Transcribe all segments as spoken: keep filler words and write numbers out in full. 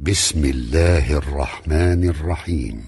بسم الله الرحمن الرحيم.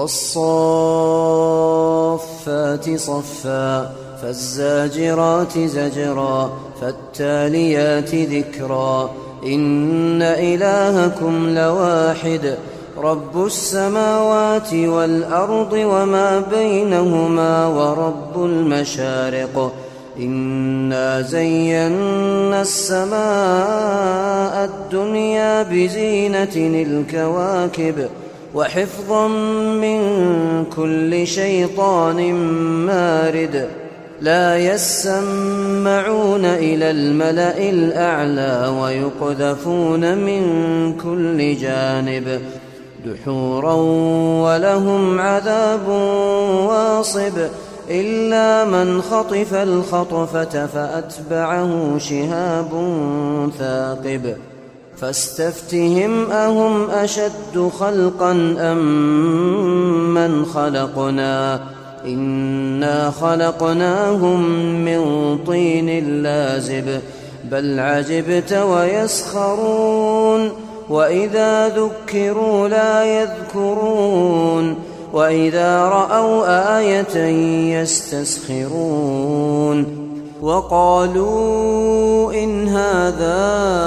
والصافات صفا فالزاجرات زجرا فالتاليات ذكرا إن إلهكم لواحد رب السماوات والأرض وما بينهما ورب المشارق إنا زينا السماء الدنيا بزينة الكواكب وحفظا من كل شيطان مارد لا يسمعون إلى الملأ الأعلى ويقذفون من كل جانب دحورا ولهم عذاب واصب إلا من خطف الخطفة فأتبعه شهاب ثاقب فاستفتهم أهم أشد خلقا أم من خلقنا إنا خلقناهم من طين لازب بل عجبت ويسخرون وإذا ذكروا لا يذكرون وإذا رأوا آية يستسخرون وقالوا إن هذا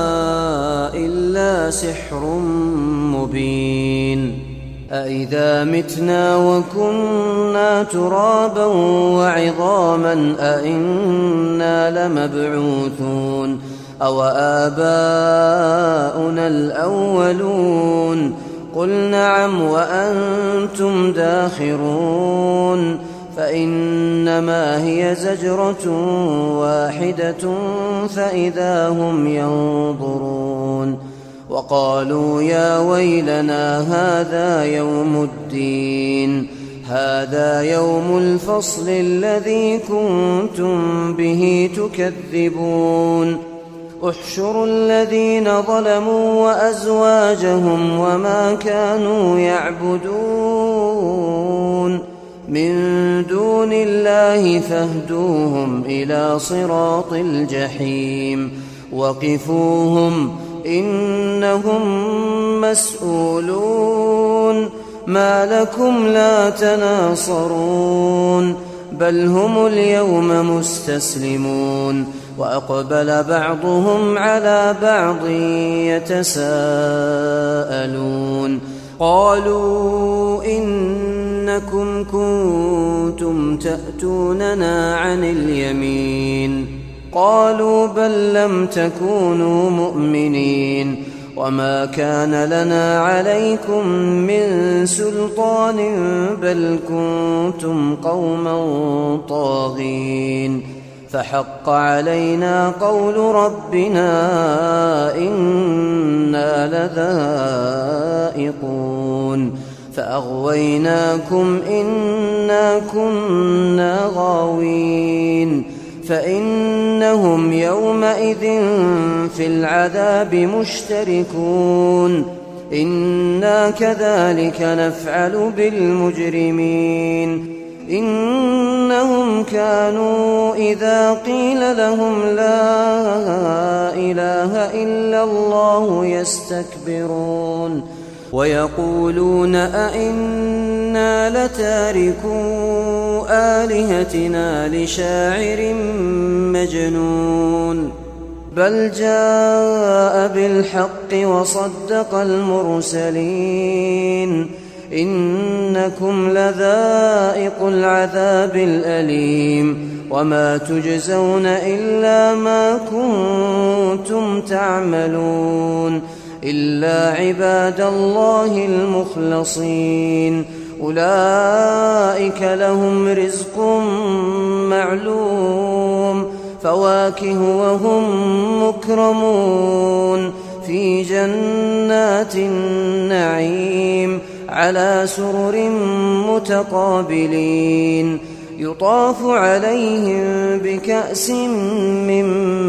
إلا سحر مبين أإذا متنا وكنا ترابا وعظاما أإنا لمبعوثون أو آباؤنا الأولون قل نعم وأنتم داخرون فإنما هي زجرة واحدة فإذا هم ينظرون وقالوا يا ويلنا هذا يوم الدين هذا يوم الفصل الذي كنتم به تكذبون احشروا الذين ظلموا وأزواجهم وما كانوا يعبدون من دون الله فاهدوهم إلى صراط الجحيم وقفوهم إنهم مسؤولون ما لكم لا تناصرون بل هم اليوم مستسلمون وأقبل بعضهم على بعض يتساءلون قالوا إنكم كنتم تأتوننا عن اليمين قالوا بل لم تكونوا مؤمنين وما كان لنا عليكم من سلطان بل كنتم قوما طاغين فحق علينا قول ربنا إنا لذائقون فأغويناكم إنا كنا غاوين فإنهم يومئذ في العذاب مشتركون إنا كذلك نفعل بالمجرمين إنهم كانوا إذا قيل لهم لا إله إلا الله يستكبرون ويقولون أئنا لتاركو آلهتنا لشاعر مجنون بل جاء بالحق وصدق المرسلين إنكم لذائق العذاب الأليم وما تجزون إلا ما كنتم تعملون إلا عباد الله المخلصين أولئك لهم رزق معلوم فواكه وهم مكرمون في جنات النعيم على سرر متقابلين يطاف عليهم بكأس من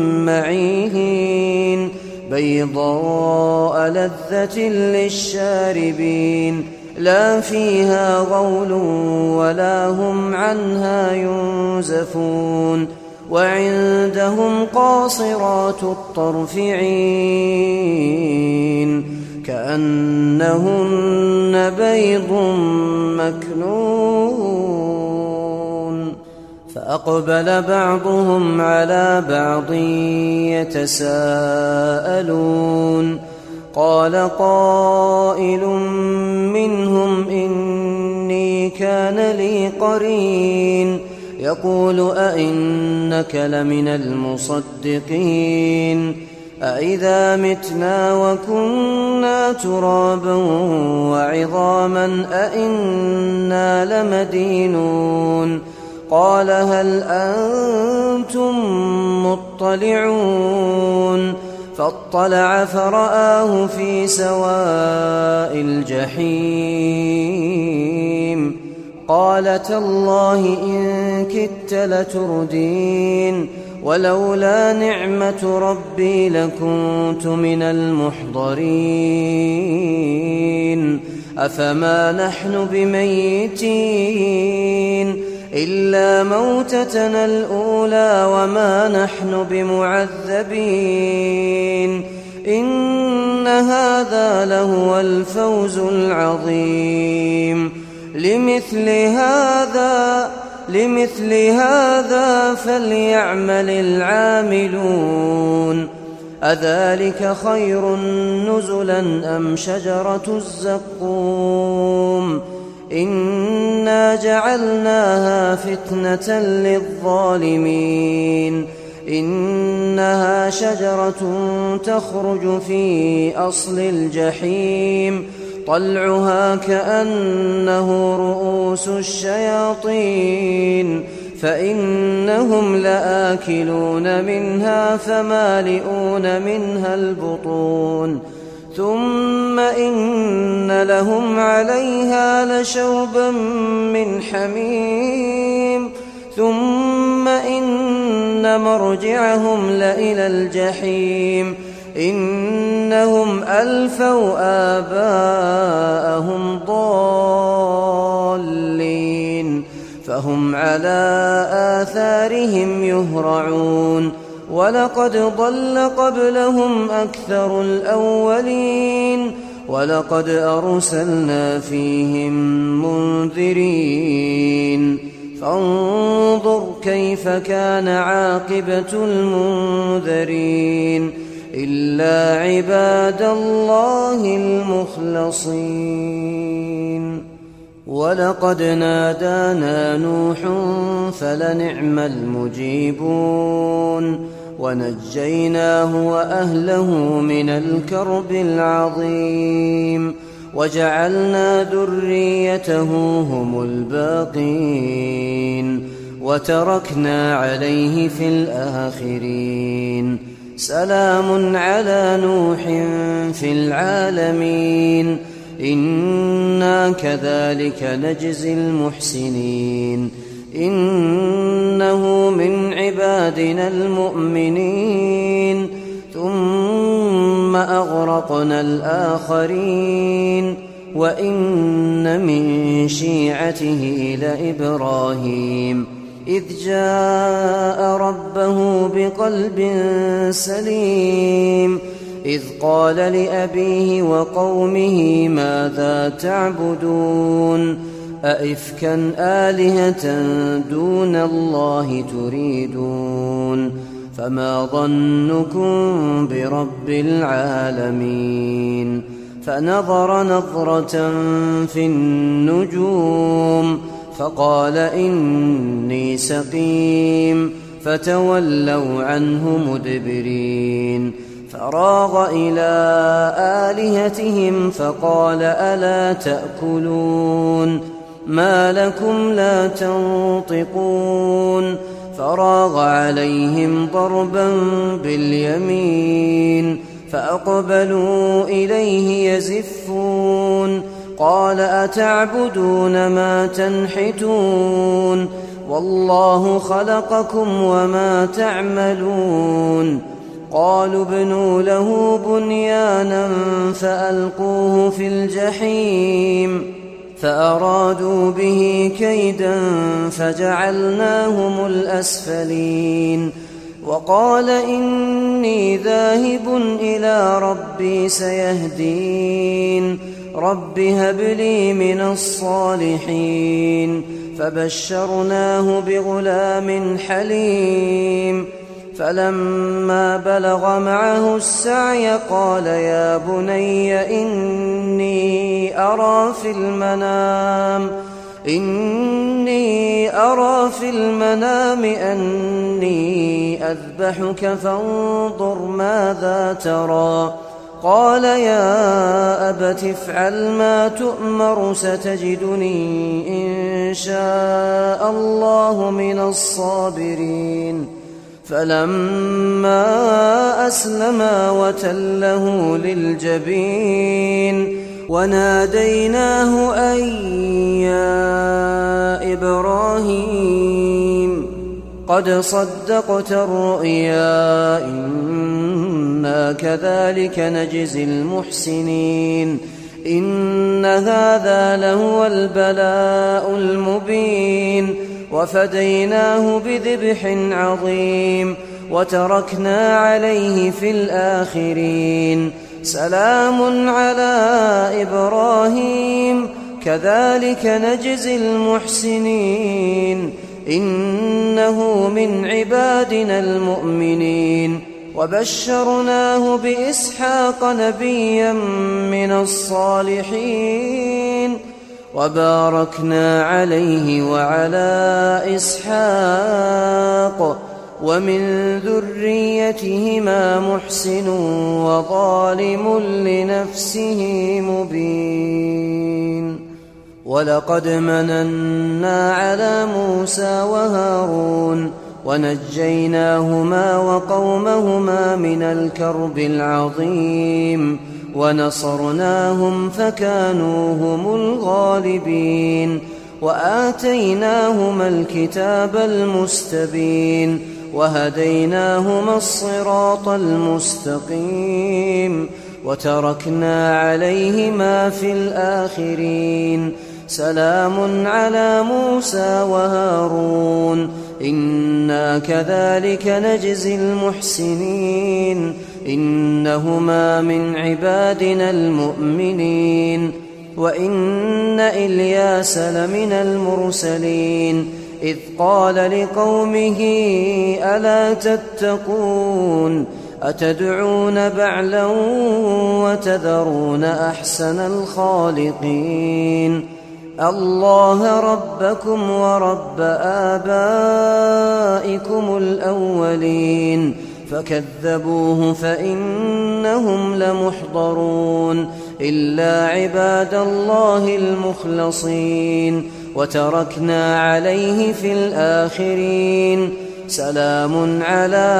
معين بيضاء لذة للشاربين لا فيها غول ولا هم عنها ينزفون وعندهم قاصرات الطرف عين كأن كأنهن بيض مكنون فأقبل بعضهم على بعض يتساءلون قال قائل منهم إني كان لي قرين يقول أئنك لمن المصدقين أئذا متنا وكنا ترابا وعظاما أئنا لمدينون قال هل أنتم مطلعون فاطلع فرآه في سواء الجحيم قال تالله إن كدت لتردين ولولا نعمة ربي لكنت من المحضرين أفما نحن بميتين إلا موتتنا الأولى وما نحن بمعذبين إن هذا لهو الفوز العظيم لمثل هذا لمثل هذا فليعمل العاملون أذلك خير نزلا أم شجرة الزقوم إنا جعلناها فتنة للظالمين إنها شجرة تخرج في أصل الجحيم طلعها كأنه رؤوس الشياطين فإنهم لآكلون منها فمالئون منها البطون ثم إن لهم عليها لشوبا من حميم ثم إن مرجعهم لإلى الجحيم إنهم ألفوا آباءهم ضالين فهم على آثارهم يهرعون ولقد ضل قبلهم أكثر الأولين ولقد أرسلنا فيهم منذرين فانظر كيف كان عاقبة المنذرين إلا عباد الله المخلصين ولقد نادانا نوح فلنعم المجيبون ونجيناه وأهله من الكرب العظيم وجعلنا ذريته هم الباقين وتركنا عليه في الآخرين سلام على نوح في العالمين إنا كذلك نجزي المحسنين إنه من عبادنا المؤمنين ثم أغرقنا الآخرين وإن من شيعته لإبراهيم إذ جاء ربه بقلب سليم إذ قال لأبيه وقومه ماذا تعبدون أئفكا آلهة دون الله تريدون فما ظنكم برب العالمين فنظر نظرة في النجوم فقال إني سقيم فتولوا عنه مدبرين فراغ إلى آلهتهم فقال ألا تأكلون ما لكم لا تنطقون فراغ عليهم ضربا باليمين فأقبلوا إليه يزفون قال أتعبدون ما تنحتون والله خلقكم وما تعملون قالوا ابنوا له بنيانا فألقوه في الجحيم فأرادوا به كيدا فجعلناهم الأسفلين وقال إني ذاهب إلى ربي سيهدين رب هب لي من الصالحين فبشرناه بغلام حليم فلما بلغ معه السعي قال يا بني إني أرى في المنام إني أرى في المنام أني أذبحك فانظر ماذا ترى قال يا أبت افعل ما تؤمر ستجدني إن شاء الله من الصابرين فلما أسلما وتله للجبين وناديناه أن يا إبراهيم قد صدقت الرؤيا إنا كذلك نجزي المحسنين إن هذا لهو البلاء المبين وفديناه بذبح عظيم وتركنا عليه في الآخرين سلام على إبراهيم كذلك نجزي المحسنين إنه من عبادنا المؤمنين وبشرناه بإسحاق نبيا من الصالحين وباركنا عليه وعلى إسحاق ومن ذريتهما محسن وظالم لنفسه مبين ولقد مننا على موسى وهارون ونجيناهما وقومهما من الكرب العظيم ونصرناهم فكانوا هم الغالبين وآتيناهما الكتاب المستبين وهديناهما الصراط المستقيم وتركنا عليهما في الآخرين سلام على موسى وهارون إنا كذلك نجزي المحسنين إنهما من عبادنا المؤمنين وإن إلياس لمن المرسلين إذ قال لقومه ألا تتقون أتدعون بعلا وتذرون أحسن الخالقين الله ربكم ورب آبائكم الأولين فكذبوه فإنهم لمحضرون إلا عباد الله المخلصين وتركنا عليه في الآخرين سلام على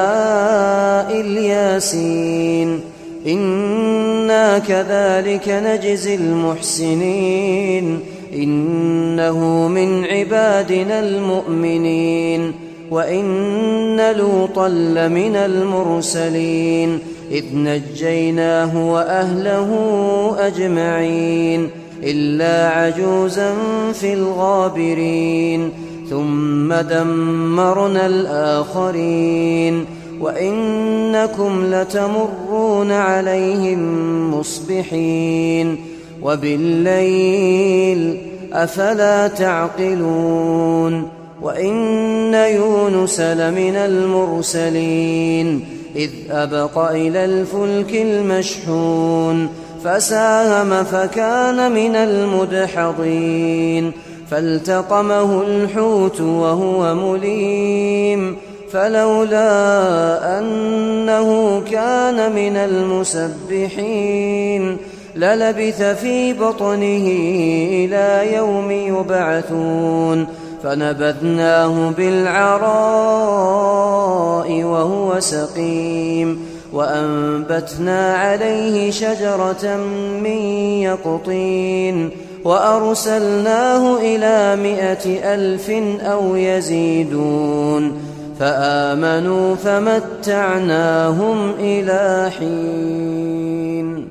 الياسين إنا كذلك نجزي المحسنين إنه من عبادنا المؤمنين وإن لوطا لمن المرسلين إذ نجيناه وأهله أجمعين إلا عجوزا في الغابرين ثم دمرنا الآخرين وإنكم لتمرون عليهم مصبحين وبالليل أفلا تعقلون وإن يونس لمن المرسلين إذ أبق إلى الفلك المشحون فساهم فكان من المدحضين فالتقمه الحوت وهو مليم فلولا أنه كان من المسبحين للبث في بطنه إلى يوم يبعثون فنبذناه بالعراء وهو سقيم وأنبتنا عليه شجرة من يقطين وأرسلناه إلى مائة ألف أو يزيدون فآمنوا فمتعناهم إلى حين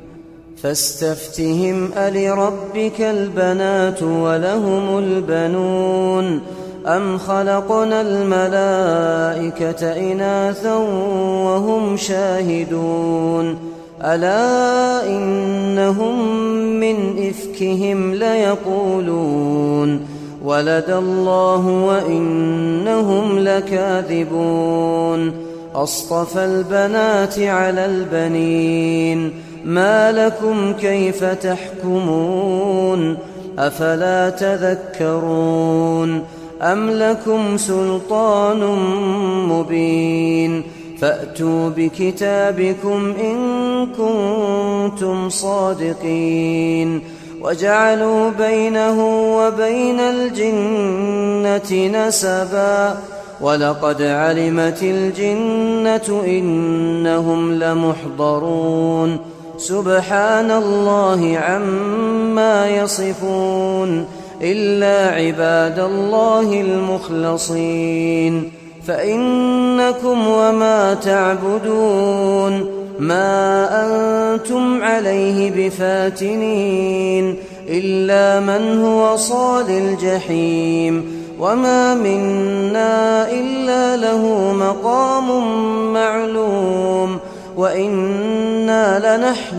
فاستفتهم ألربك البنات ولهم البنون أم خلقنا الملائكة إناثا وهم شاهدون ألا إنهم من إفكهم ليقولون ولد الله وإنهم لكاذبون أصطفى البنات على البنين ما لكم كيف تحكمون أفلا تذكرون أم لكم سلطان مبين فأتوا بكتابكم إن كنتم صادقين وجعلوا بينه وبين الجنة نسبا ولقد علمت الجنة إنهم لمحضرون سبحان الله عما يصفون إلا عباد الله المخلصين فإنكم وما تعبدون ما أنتم عليه بفاتنين إلا من هو صال الجحيم وما منا إلا له مقام معلوم وإنا لنحن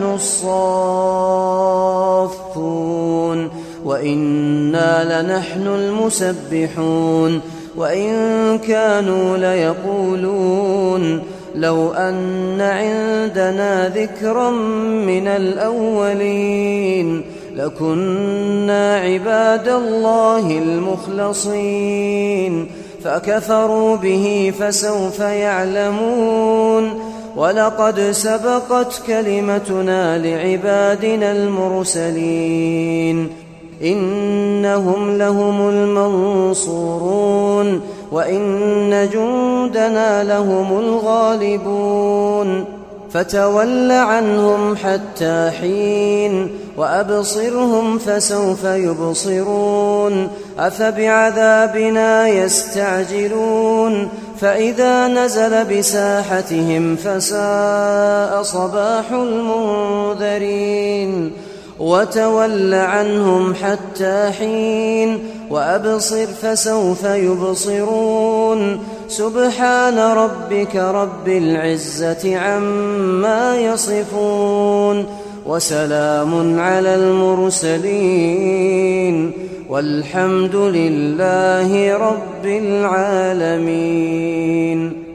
الصافون وإنا لنحن المسبحون وإن كانوا ليقولون لو أن عندنا ذكرا من الأولين لكنا عباد الله المخلصين فكفروا به فسوف يعلمون ولقد سبقت كلمتنا لعبادنا المرسلين إنهم لهم المنصورون وإن جندنا لهم الغالبون فتول عنهم حتى حين وأبصرهم فسوف يبصرون أفبعذابنا يستعجلون فإذا نزل بساحتهم فساء صباح المنذرين وتول عنهم حتى حين وأبصر فسوف يبصرون سبحان ربك رب العزة عما يصفون وسلام على المرسلين والحمد لله رب العالمين.